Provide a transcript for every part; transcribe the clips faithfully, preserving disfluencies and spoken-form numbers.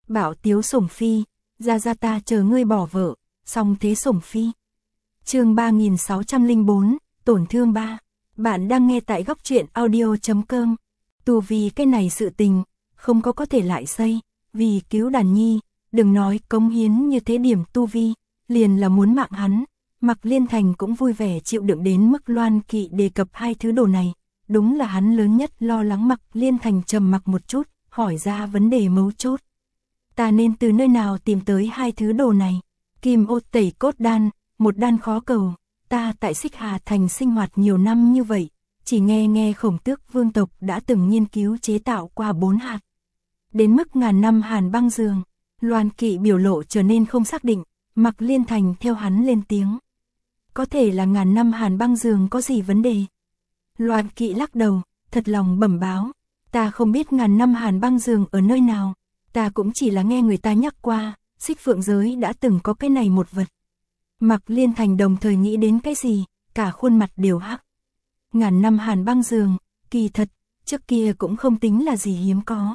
Bảo tiếu sủng phi, ra ra ta chờ ngươi bỏ vợ, song thế sủng phi. Chương ba nghìn sáu trăm lẻ bốn, tổn thương ba. Bạn đang nghe tại góc truyện audio chấm com. Tu vì cái này sự tình, không có có thể lại xây, vì cứu đàn nhi, đừng nói cống hiến như thế điểm tu vi, liền là muốn mạng hắn. Mạc Liên Thành cũng vui vẻ chịu đựng đến mức Loan Kỵ đề cập hai thứ đồ này, đúng là hắn lớn nhất lo lắng. Mạc Liên Thành trầm mặc một chút, hỏi ra vấn đề mấu chốt. Ta nên từ nơi nào tìm tới hai thứ đồ này? Kim ô tẩy cốt đan, một đan khó cầu, ta tại Xích Hà Thành sinh hoạt nhiều năm như vậy, chỉ nghe nghe Khổng Tước vương tộc đã từng nghiên cứu chế tạo qua bốn hạt. Đến mức ngàn năm hàn băng giường, Loan Kỵ biểu lộ trở nên không xác định, Mạc Liên Thành theo hắn lên tiếng. Có thể là ngàn năm hàn băng giường có gì vấn đề? Loan Kỵ lắc đầu, thật lòng bẩm báo, ta không biết ngàn năm hàn băng giường ở nơi nào, ta cũng chỉ là nghe người ta nhắc qua, Xích Phượng giới đã từng có cái này một vật. Mạc Liên Thành đồng thời nghĩ đến cái gì, cả khuôn mặt đều hắc. Ngàn năm hàn băng giường, kỳ thật, trước kia cũng không tính là gì hiếm có.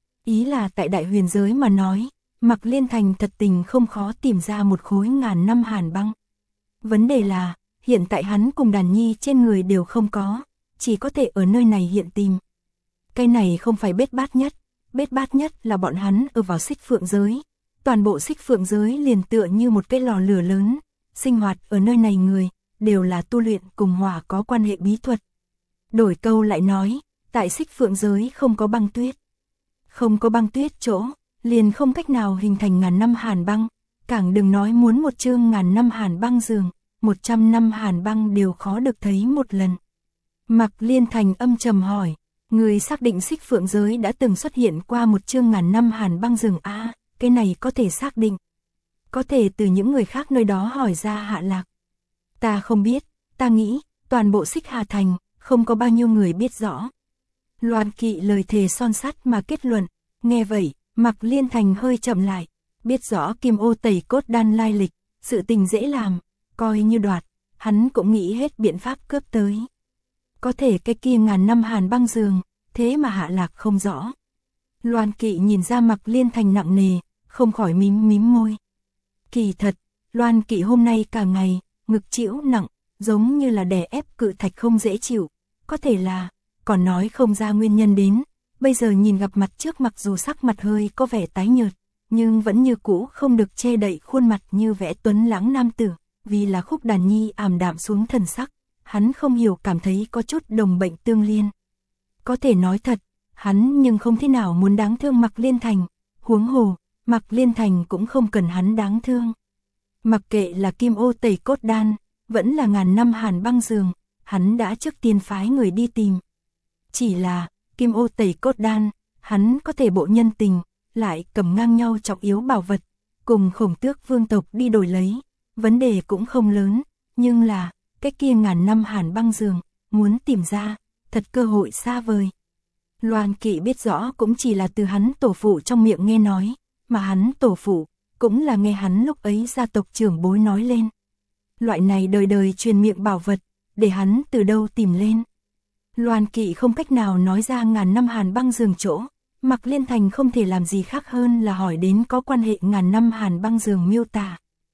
Ý là tại đại huyền giới mà nói, Mạc Liên Thành thật tình không khó tìm ra một khối ngàn năm hàn băng. Vấn đề là, hiện tại hắn cùng đàn nhi trên người đều không có, chỉ có thể ở nơi này hiện tìm. Cái này không phải bết bát nhất, bết bát nhất là bọn hắn ở vào Xích Phượng giới. Toàn bộ Xích Phượng giới liền tựa như một cái lò lửa lớn, sinh hoạt ở nơi này người, đều là tu luyện cùng hỏa có quan hệ bí thuật. Đổi câu lại nói, tại Xích Phượng giới không có băng tuyết. Không có băng tuyết chỗ, liền không cách nào hình thành ngàn năm hàn băng, càng đừng nói muốn một chương ngàn năm hàn băng giường, một trăm năm hàn băng đều khó được thấy một lần. Mạc Liên Thành âm trầm hỏi, người xác định Xích Phượng giới đã từng xuất hiện qua một chương ngàn năm hàn băng giường a? À, cái này có thể xác định. Có thể từ những người khác nơi đó hỏi ra hạ lạc. Ta không biết, ta nghĩ, toàn bộ Xích Hà Thành, không có bao nhiêu người biết rõ. Loan Kỵ lời thề son sắt mà kết luận, nghe vậy, Mạc Liên Thành hơi chậm lại, biết rõ kim ô tẩy cốt đan lai lịch, sự tình dễ làm, coi như đoạt, hắn cũng nghĩ hết biện pháp cướp tới. Có thể cái kia ngàn năm hàn băng giường, thế mà hạ lạc không rõ. Loan Kỵ nhìn ra Mạc Liên Thành nặng nề, không khỏi mím mím môi. Kỳ thật, Loan Kỵ hôm nay cả ngày, ngực chịu nặng, giống như là đè ép cự thạch không dễ chịu, có thể là, còn nói không ra nguyên nhân đến, bây giờ nhìn gặp mặt trước mặc dù sắc mặt hơi có vẻ tái nhợt, nhưng vẫn như cũ không được che đậy khuôn mặt như vẽ tuấn lãng nam tử, vì là Khúc Đàn Nhi ảm đạm xuống thần sắc, hắn không hiểu cảm thấy có chút đồng bệnh tương liên. Có thể nói thật, hắn nhưng không thế nào muốn đáng thương Mạc Liên Thành, huống hồ, Mạc Liên Thành cũng không cần hắn đáng thương. Mặc kệ là kim ô tẩy cốt đan, vẫn là ngàn năm hàn băng giường, hắn đã trước tiên phái người đi tìm. Chỉ là, kim ô tẩy cốt đan, hắn có thể bộ nhân tình, lại cầm ngang nhau trọng yếu bảo vật, cùng Khổng Tước vương tộc đi đổi lấy, vấn đề cũng không lớn, nhưng là, cái kia ngàn năm hàn băng giường, muốn tìm ra, thật cơ hội xa vời. Loan Kỵ biết rõ cũng chỉ là từ hắn tổ phụ trong miệng nghe nói, mà hắn tổ phụ, cũng là nghe hắn lúc ấy gia tộc trưởng bối nói lên. Loại này đời đời truyền miệng bảo vật, để hắn từ đâu tìm lên. Loan Kỵ không cách nào nói ra ngàn năm hàn băng giường chỗ, Mạc Liên Thành không thể làm gì khác hơn là hỏi đến có quan hệ ngàn năm hàn băng giường miêu tả.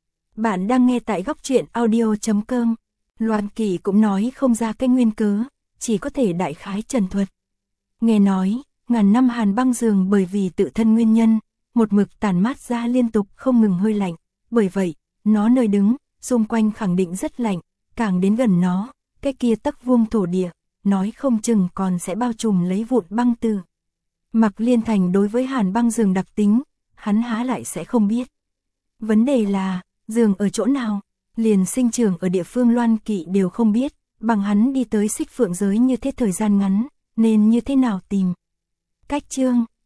Bạn đang nghe tại góc truyện audio chấm com. Loan Kỵ cũng nói không ra cái nguyên cớ, chỉ có thể đại khái trần thuật. Nghe nói, ngàn năm hàn băng giường bởi vì tự thân nguyên nhân, một mực tản mát ra liên tục không ngừng hơi lạnh, bởi vậy, nó nơi đứng, xung quanh khẳng định rất lạnh, càng đến gần nó, cái kia tấc vuông thổ địa, nói không chừng còn sẽ bao trùm lấy vụn băng từ. Mạc Liên Thành đối với hàn băng giường đặc tính, hắn há lại sẽ không biết. Vấn đề là, giường ở chỗ nào, liền sinh trưởng ở địa phương Loan Kỵ đều không biết, bằng hắn đi tới Xích Phượng giới như thế thời gian ngắn, nên như thế nào tìm. Cách chương